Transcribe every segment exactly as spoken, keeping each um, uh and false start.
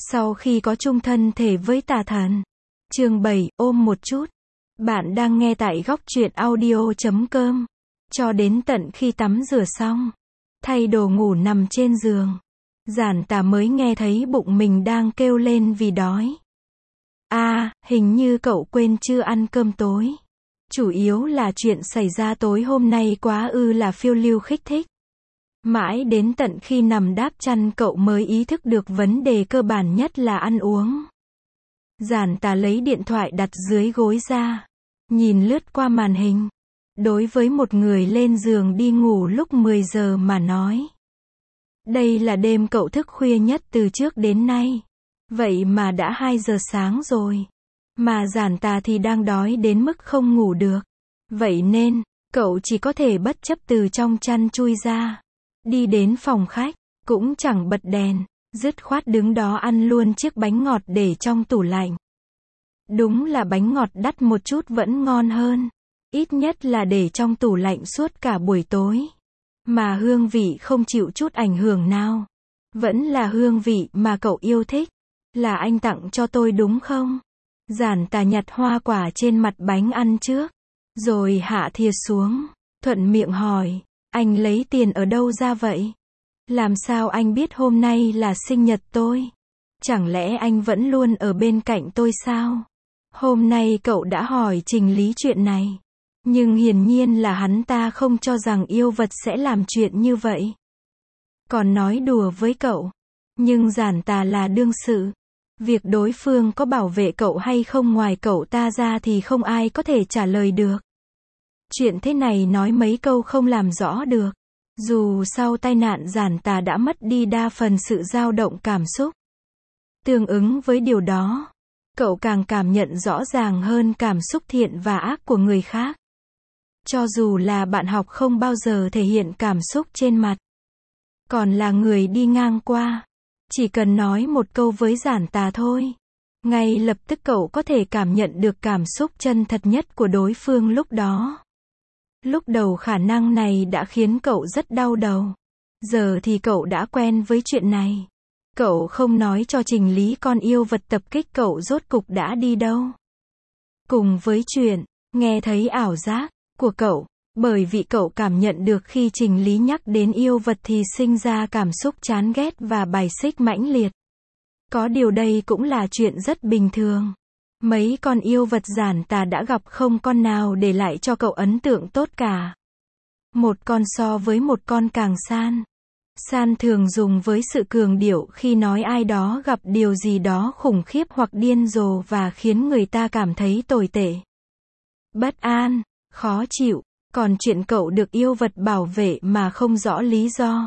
Sau khi có chung thân thể với tà thần. Chương bảy, ôm một chút. Bạn đang nghe tại góc truyện audio chấm com. Cho đến tận khi tắm rửa xong, thay đồ ngủ nằm trên giường, Giản Tà mới nghe thấy bụng mình đang kêu lên vì đói. À, hình như cậu quên chưa ăn cơm tối. Chủ yếu là chuyện xảy ra tối hôm nay quá ư là phiêu lưu kích thích. Mãi đến tận khi nằm đáp chăn cậu mới ý thức được vấn đề cơ bản nhất là ăn uống. Giản Tà lấy điện thoại đặt dưới gối ra, nhìn lướt qua màn hình. Đối với một người lên giường đi ngủ lúc mười giờ mà nói, đây là đêm cậu thức khuya nhất từ trước đến nay. Vậy mà đã hai giờ sáng rồi. Mà Giản Tà thì đang đói đến mức không ngủ được. Vậy nên, cậu chỉ có thể bất chấp từ trong chăn chui ra. Đi đến phòng khách, cũng chẳng bật đèn, dứt khoát đứng đó ăn luôn chiếc bánh ngọt để trong tủ lạnh. Đúng là bánh ngọt đắt một chút vẫn ngon hơn. Ít nhất là để trong tủ lạnh suốt cả buổi tối. Mà hương vị không chịu chút ảnh hưởng nào. Vẫn là hương vị mà cậu yêu thích. Là anh tặng cho tôi đúng không? Giản Tà nhặt hoa quả trên mặt bánh ăn trước. Rồi hạ thìa xuống. Thuận miệng hỏi. Anh lấy tiền ở đâu ra vậy? Làm sao anh biết hôm nay là sinh nhật tôi? Chẳng lẽ anh vẫn luôn ở bên cạnh tôi sao? Hôm nay cậu đã hỏi Trình Lý chuyện này. Nhưng hiển nhiên là hắn ta không cho rằng yêu vật sẽ làm chuyện như vậy. Còn nói đùa với cậu. Nhưng Giản Tà là đương sự. Việc đối phương có bảo vệ cậu hay không ngoài cậu ta ra thì không ai có thể trả lời được. Chuyện thế này nói mấy câu không làm rõ được. Dù sau tai nạn Giản Tà đã mất đi đa phần sự dao động cảm xúc. Tương ứng với điều đó, cậu càng cảm nhận rõ ràng hơn cảm xúc thiện và ác của người khác. Cho dù là bạn học không bao giờ thể hiện cảm xúc trên mặt. Còn là người đi ngang qua. Chỉ cần nói một câu với Giản Tà thôi. Ngay lập tức cậu có thể cảm nhận được cảm xúc chân thật nhất của đối phương lúc đó. Lúc đầu khả năng này đã khiến cậu rất đau đầu. Giờ thì cậu đã quen với chuyện này. Cậu không nói cho Trình Lý con yêu vật tập kích cậu rốt cục đã đi đâu. Cùng với chuyện, nghe thấy ảo giác của cậu, bởi vì cậu cảm nhận được khi Trình Lý nhắc đến yêu vật thì sinh ra cảm xúc chán ghét và bài xích mãnh liệt. Có điều đây cũng là chuyện rất bình thường. Mấy con yêu vật Giản Tà đã gặp không con nào để lại cho cậu ấn tượng tốt cả. Một con so với một con càng san. San thường dùng với sự cường điệu khi nói ai đó gặp điều gì đó khủng khiếp hoặc điên rồ và khiến người ta cảm thấy tồi tệ, bất an, khó chịu. Còn chuyện cậu được yêu vật bảo vệ mà không rõ lý do.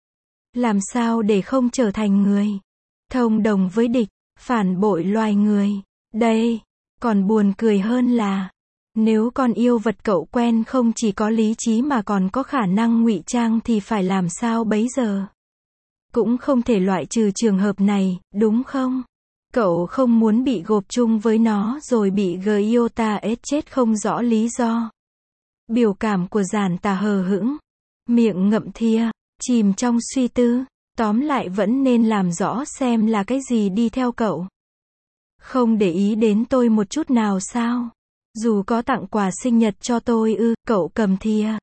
Làm sao để không trở thành người thông đồng với địch, phản bội loài người. Đây, còn buồn cười hơn là, nếu con yêu vật cậu quen không chỉ có lý trí mà còn có khả năng ngụy trang thì phải làm sao bấy giờ? Cũng không thể loại trừ trường hợp này, đúng không? Cậu không muốn bị gộp chung với nó rồi bị Gyota ết chết không rõ lý do. Biểu cảm của Giản Tà hờ hững, miệng ngậm thìa, chìm trong suy tư. Tóm lại vẫn nên làm rõ xem là cái gì đi theo cậu. Không để ý đến tôi một chút nào sao? Dù có tặng quà sinh nhật cho tôi ư, cậu cầm thìa.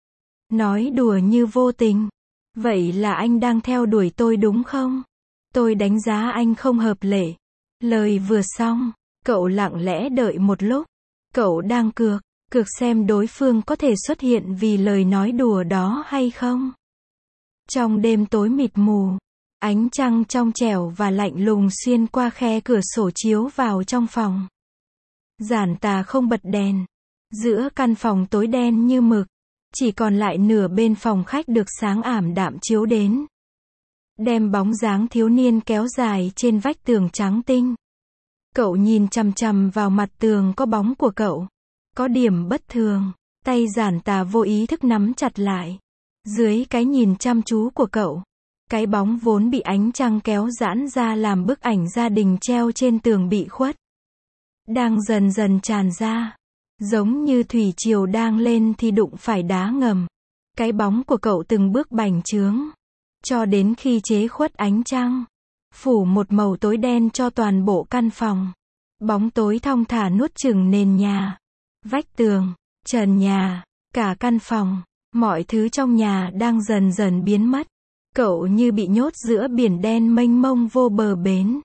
Nói đùa như vô tình. Vậy là anh đang theo đuổi tôi đúng không? Tôi đánh giá anh không hợp lệ. Lời vừa xong, cậu lặng lẽ đợi một lúc. Cậu đang cược, cược xem đối phương có thể xuất hiện vì lời nói đùa đó hay không. Trong đêm tối mịt mù, ánh trăng trong trẻo và lạnh lùng xuyên qua khe cửa sổ chiếu vào trong phòng. Giản Tà không bật đèn. Giữa căn phòng tối đen như mực, chỉ còn lại nửa bên phòng khách được sáng ảm đạm chiếu đến. Đem bóng dáng thiếu niên kéo dài trên vách tường trắng tinh. Cậu nhìn chằm chằm vào mặt tường có bóng của cậu. Có điểm bất thường, tay Giản Tà vô ý thức nắm chặt lại. Dưới cái nhìn chăm chú của cậu, cái bóng vốn bị ánh trăng kéo giãn ra làm bức ảnh gia đình treo trên tường bị khuất. Đang dần dần tràn ra. Giống như thủy triều đang lên thì đụng phải đá ngầm. Cái bóng của cậu từng bước bành trướng. Cho đến khi chế khuất ánh trăng. phủ một màu tối đen cho toàn bộ căn phòng. Bóng tối thong thả nuốt chửng nền nhà, vách tường, trần nhà, cả căn phòng, mọi thứ trong nhà đang dần dần biến mất. Cậu như bị nhốt giữa biển đen mênh mông vô bờ bến.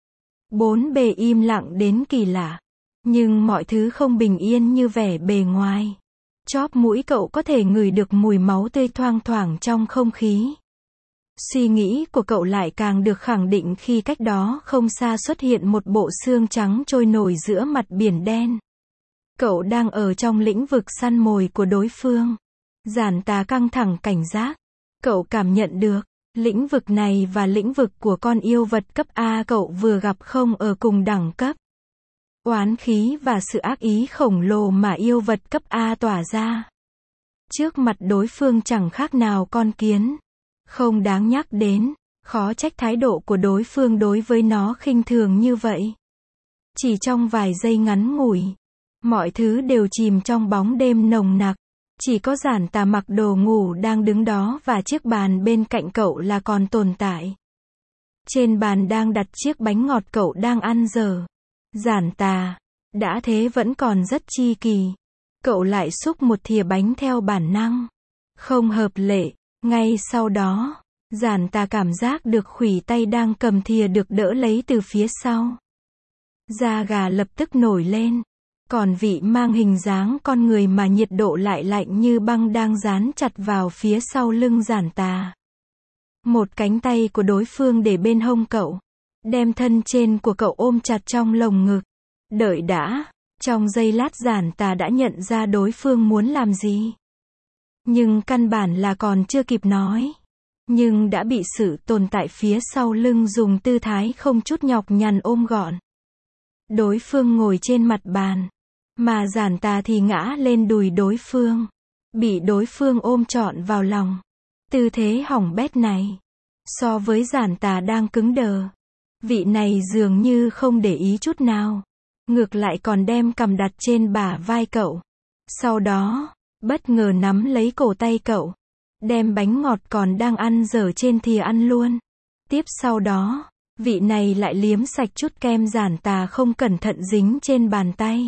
Bốn bề im lặng đến kỳ lạ, nhưng mọi thứ không bình yên như vẻ bề ngoài. Chóp mũi cậu có thể ngửi được mùi máu tươi thoang thoảng trong không khí. Suy nghĩ của cậu lại càng được khẳng định khi cách đó không xa xuất hiện một bộ xương trắng trôi nổi giữa mặt biển đen. Cậu đang ở trong lĩnh vực săn mồi của đối phương. Giản Tà căng thẳng cảnh giác. Cậu cảm nhận được, lĩnh vực này và lĩnh vực của con yêu vật cấp A cậu vừa gặp không ở cùng đẳng cấp. Oán khí và sự ác ý khổng lồ mà yêu vật cấp A tỏa ra. Trước mặt đối phương chẳng khác nào con kiến. Không đáng nhắc đến, khó trách thái độ của đối phương đối với nó khinh thường như vậy. Chỉ trong vài giây ngắn ngủi, mọi thứ đều chìm trong bóng đêm nồng nặc. Chỉ có Giản Tà mặc đồ ngủ đang đứng đó và chiếc bàn bên cạnh cậu là còn tồn tại. Trên bàn đang đặt chiếc bánh ngọt cậu đang ăn dở. Giản Tà, đã thế vẫn còn rất chi kỳ. Cậu lại xúc một thìa bánh theo bản năng. Không hợp lệ, ngay sau đó, Giản Tà cảm giác được khuỷu tay đang cầm thìa được đỡ lấy từ phía sau. Da gà lập tức nổi lên. Còn vị mang hình dáng con người mà nhiệt độ lại lạnh như băng đang dán chặt vào phía sau lưng Giản Tà. Một cánh tay của đối phương để bên hông cậu, đem thân trên của cậu ôm chặt trong lồng ngực. Đợi đã, trong giây lát Giản Tà đã nhận ra đối phương muốn làm gì. Nhưng căn bản là còn chưa kịp nói. Nhưng đã bị sự tồn tại phía sau lưng dùng tư thái không chút nhọc nhằn ôm gọn. Đối phương ngồi trên mặt bàn, mà Giản Tà thì ngã lên đùi đối phương, bị đối phương ôm trọn vào lòng. Tư thế hỏng bét này, so với Giản Tà đang cứng đờ, vị này dường như không để ý chút nào, ngược lại còn đem cằm đặt trên bả vai cậu. Sau đó, bất ngờ nắm lấy cổ tay cậu, đem bánh ngọt còn đang ăn dở trên thìa ăn luôn. Tiếp sau đó, vị này lại liếm sạch chút kem Giản Tà không cẩn thận dính trên bàn tay.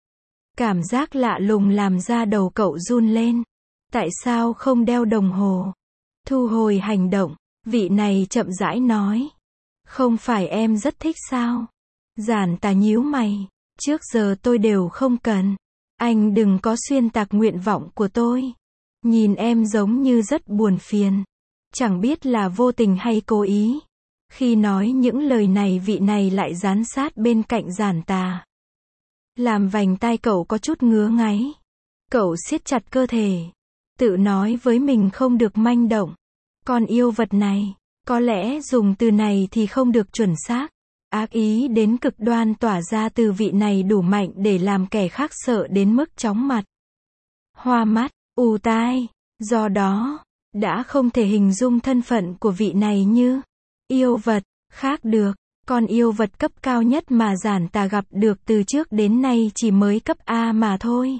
Cảm giác lạ lùng làm da đầu cậu run lên. Tại sao không đeo đồng hồ? Thu hồi hành động, vị này chậm rãi nói. Không phải em rất thích sao? Giản Tà nhíu mày. Trước giờ tôi đều không cần. Anh đừng có xuyên tạc nguyện vọng của tôi. Nhìn em giống như rất buồn phiền. Chẳng biết là vô tình hay cố ý. Khi nói những lời này vị này lại dán sát bên cạnh Giản Tà. Làm vành tai cậu có chút ngứa ngáy. Cậu siết chặt cơ thể. Tự nói với mình không được manh động. Con yêu vật này, có lẽ dùng từ này thì không được chuẩn xác. Ác ý đến cực đoan tỏa ra từ vị này đủ mạnh để làm kẻ khác sợ đến mức chóng mặt. Hoa mắt, ù tai. Do đó, đã không thể hình dung thân phận của vị này như yêu vật, khác được. Con yêu vật cấp cao nhất mà Giản Tà gặp được từ trước đến nay chỉ mới cấp A mà thôi.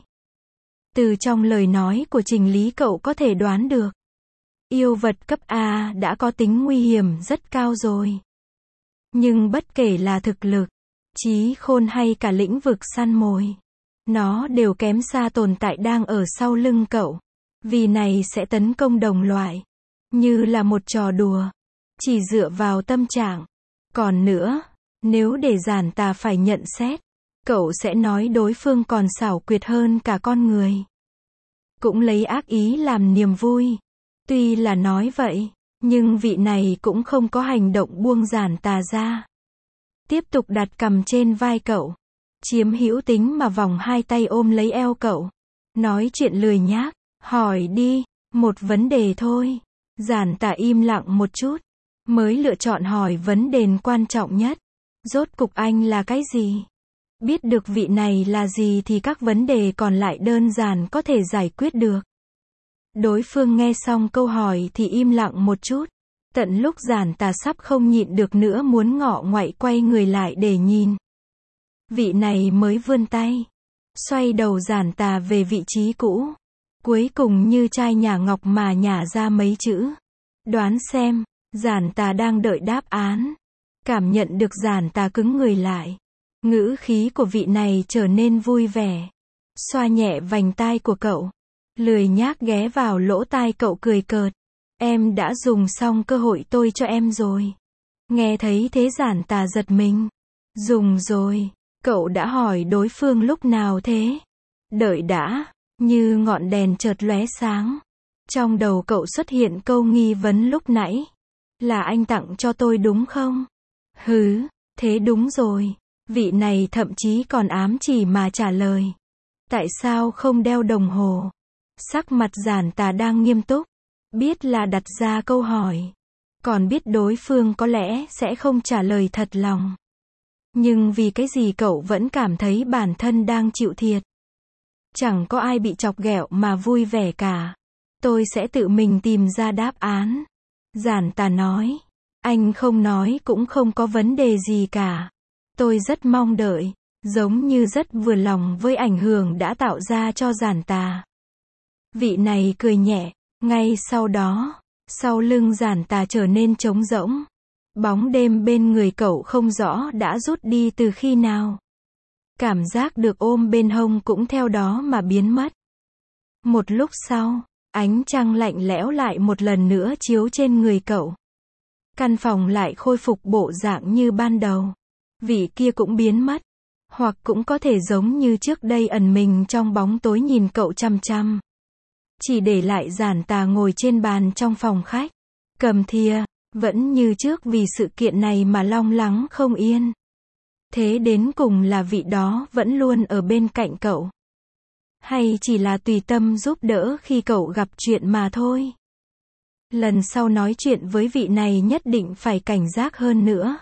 Từ trong lời nói của Trình Lý cậu có thể đoán được. Yêu vật cấp A đã có tính nguy hiểm rất cao rồi. Nhưng bất kể là thực lực, trí khôn hay cả lĩnh vực săn mồi, nó đều kém xa tồn tại đang ở sau lưng cậu. Vì này sẽ tấn công đồng loại. Như là một trò đùa. Chỉ dựa vào tâm trạng. Còn nữa, nếu để Giản Tà phải nhận xét, cậu sẽ nói đối phương còn xảo quyệt hơn cả con người. Cũng lấy ác ý làm niềm vui. Tuy là nói vậy, nhưng vị này cũng không có hành động buông Giản Tà ra. Tiếp tục đặt cằm trên vai cậu. Chiếm hữu tính mà vòng hai tay ôm lấy eo cậu. Nói chuyện lười nhác. Hỏi đi, một vấn đề thôi. Giản Tà im lặng một chút. Mới lựa chọn hỏi vấn đề quan trọng nhất. Rốt cục anh là cái gì? Biết được vị này là gì thì các vấn đề còn lại đơn giản có thể giải quyết được. Đối phương nghe xong câu hỏi thì im lặng một chút. Tận lúc Giản Tà sắp không nhịn được nữa muốn ngọ ngoại quay người lại để nhìn. Vị này mới vươn tay. Xoay đầu Giản Tà về vị trí cũ. Cuối cùng như chai nhả ngọc mà nhả ra mấy chữ. Đoán xem. Giản Tà đang đợi đáp án. Cảm nhận được giản tà cứng người lại. Ngữ khí của vị này trở nên vui vẻ. Xoa nhẹ vành tai của cậu. Lười nhác ghé vào lỗ tai cậu cười cợt. Em đã dùng xong cơ hội tôi cho em rồi. Nghe thấy thế giản tà giật mình. Dùng rồi. Cậu đã hỏi đối phương lúc nào thế? Đợi đã. Như ngọn đèn chợt lóe sáng. Trong đầu cậu xuất hiện câu nghi vấn lúc nãy. Là anh tặng cho tôi đúng không? Hứ, thế đúng rồi. Vị này thậm chí còn ám chỉ mà trả lời. Tại sao không đeo đồng hồ? Sắc mặt giản tà đang nghiêm túc. Biết là đặt ra câu hỏi. Còn biết đối phương có lẽ sẽ không trả lời thật lòng. Nhưng vì cái gì cậu vẫn cảm thấy bản thân đang chịu thiệt. Chẳng có ai bị chọc ghẹo mà vui vẻ cả. Tôi sẽ tự mình tìm ra đáp án. Giản tà nói. Anh không nói cũng không có vấn đề gì cả. Tôi rất mong đợi. Giống như rất vừa lòng với ảnh hưởng đã tạo ra cho giản tà. Vị này cười nhẹ. Ngay sau đó, sau lưng giản tà trở nên trống rỗng. Bóng đêm bên người cậu không rõ đã rút đi từ khi nào. Cảm giác được ôm bên hông cũng theo đó mà biến mất. Một lúc sau, ánh trăng lạnh lẽo lại một lần nữa chiếu trên người cậu. Căn phòng lại khôi phục bộ dạng như ban đầu. Vị kia cũng biến mất. Hoặc cũng có thể giống như trước đây ẩn mình trong bóng tối nhìn cậu chăm chăm. Chỉ để lại giản tà ngồi trên bàn trong phòng khách. Cầm thìa, vẫn như trước vì sự kiện này mà long lắng không yên. Thế đến cùng là vị đó vẫn luôn ở bên cạnh cậu. Hay chỉ là tùy tâm giúp đỡ khi cậu gặp chuyện mà thôi. Lần sau nói chuyện với vị này nhất định phải cảnh giác hơn nữa.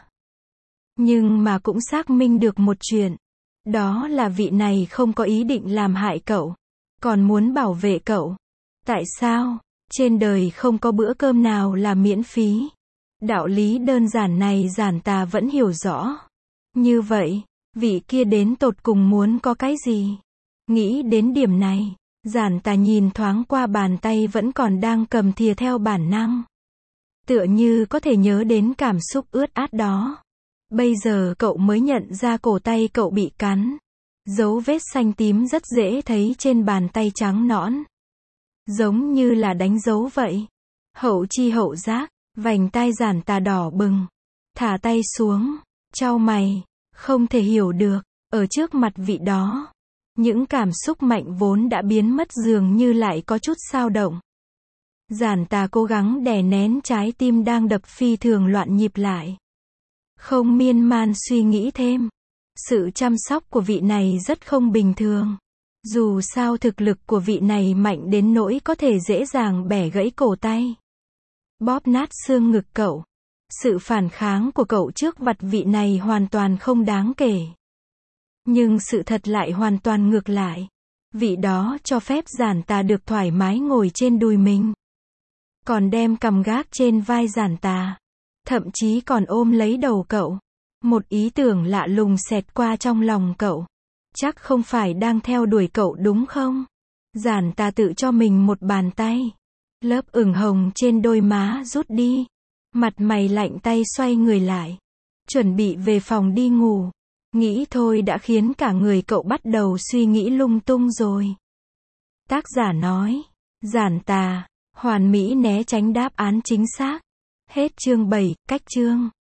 Nhưng mà cũng xác minh được một chuyện. Đó là vị này không có ý định làm hại cậu. Còn muốn bảo vệ cậu. Tại sao? Trên đời không có bữa cơm nào là miễn phí. Đạo lý đơn giản này giản tà vẫn hiểu rõ. Như vậy, vị kia đến tột cùng muốn có cái gì? Nghĩ đến điểm này, giản tà nhìn thoáng qua bàn tay vẫn còn đang cầm thìa theo bản năng. Tựa như có thể nhớ đến cảm xúc ướt át đó. Bây giờ cậu mới nhận ra cổ tay cậu bị cắn. Dấu vết xanh tím rất dễ thấy trên bàn tay trắng nõn. Giống như là đánh dấu vậy. Hậu chi hậu giác, vành tai giản tà đỏ bừng. Thả tay xuống, chau mày, không thể hiểu được, ở trước mặt vị đó. Những cảm xúc mạnh vốn đã biến mất dường như lại có chút xao động. Giản tà cố gắng đè nén trái tim đang đập phi thường loạn nhịp lại. Không miên man suy nghĩ thêm. Sự chăm sóc của vị này rất không bình thường. Dù sao thực lực của vị này mạnh đến nỗi có thể dễ dàng bẻ gãy cổ tay. Bóp nát xương ngực cậu. Sự phản kháng của cậu trước vặt vị này hoàn toàn không đáng kể. Nhưng sự thật lại hoàn toàn ngược lại. Vị đó cho phép giản tà được thoải mái ngồi trên đùi mình. Còn đem cằm gác trên vai giản tà. Thậm chí còn ôm lấy đầu cậu. Một ý tưởng lạ lùng xẹt qua trong lòng cậu. Chắc không phải đang theo đuổi cậu đúng không? Giản tà tự cho mình một bàn tay. Lớp ửng hồng trên đôi má rút đi. Mặt mày lạnh tay xoay người lại. Chuẩn bị về phòng đi ngủ. Nghĩ thôi đã khiến cả người cậu bắt đầu suy nghĩ lung tung rồi. Tác giả nói. Giản tà. Hoàn mỹ né tránh đáp án chính xác. Hết chương bảy, cách chương.